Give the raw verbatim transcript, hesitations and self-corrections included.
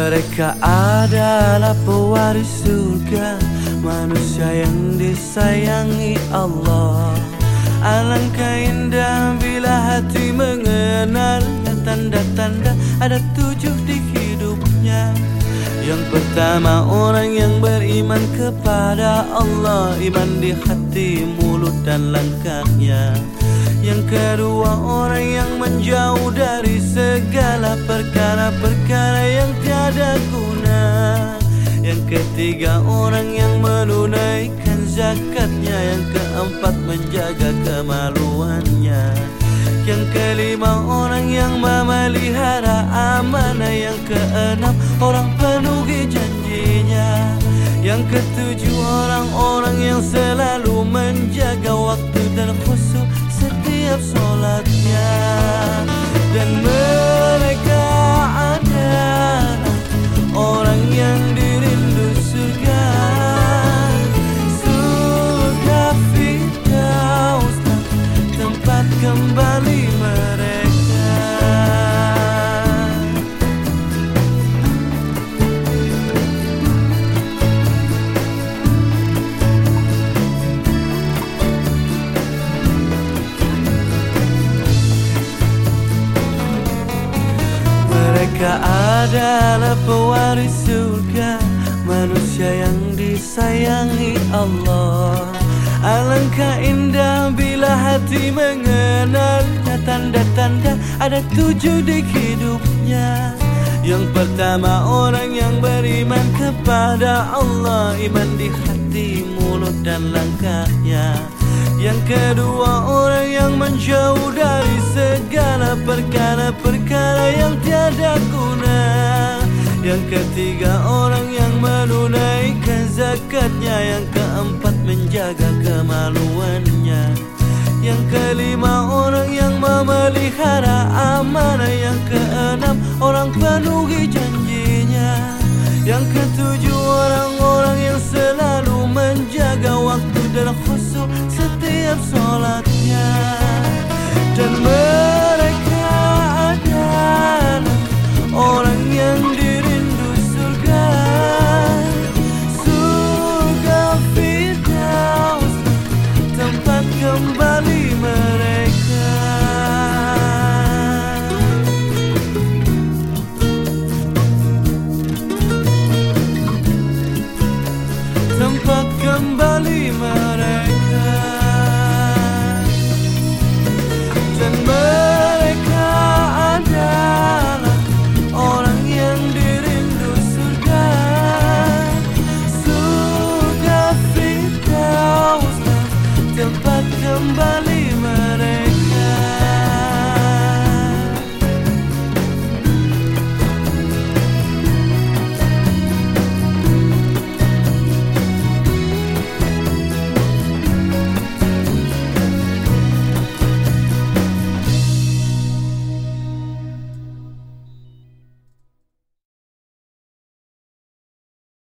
Mereka adalah pewaris surga, manusia yang disayangi Allah. Alangkah indah bila hati mengenalnya. Tanda-tanda ada tujuh di hidupnya. Yang pertama, orang yang beriman kepada Allah, iman di hati, mulut dan langkahnya. Yang kedua, orang yang menjauh dari segala perkara-perkara yang tiada guna. Yang ketiga, orang yang menunaikan zakatnya. Yang keempat, menjaga kemaluannya. Yang kelima, orang yang memelihara amanah. Yang keenam, orang penuhi janjinya. Yang ketujuh, orang-orang yang selalu menjaga waktu dan khusyuk setiap sholatnya. Dan mereka adalah orang yang dirindu surga, surga Firdaus, tempat kembali mereka. Mereka adalah pewaris surga, manusia yang disayangi Allah. Alangkah indah bila hati mengenalnya. Tanda-tanda ada tujuh di hidupnya. Yang pertama, orang yang beriman kepada Allah, iman di hati, mulut dan langkahnya. Yang kedua, orang yang menjauh dari segala perkara-perkara yang tiada guna. Yang ketiga, orang yang menunaikan zakatnya. Yang keempat, menjaga kemaluannya. Yang kelima, orang yang memelihara amanah. Yang keenam, orang penuhi janjinya. Yang ketujuh, orang-orang yang selalu menjaga waktu dan khusyuk setiap sholat.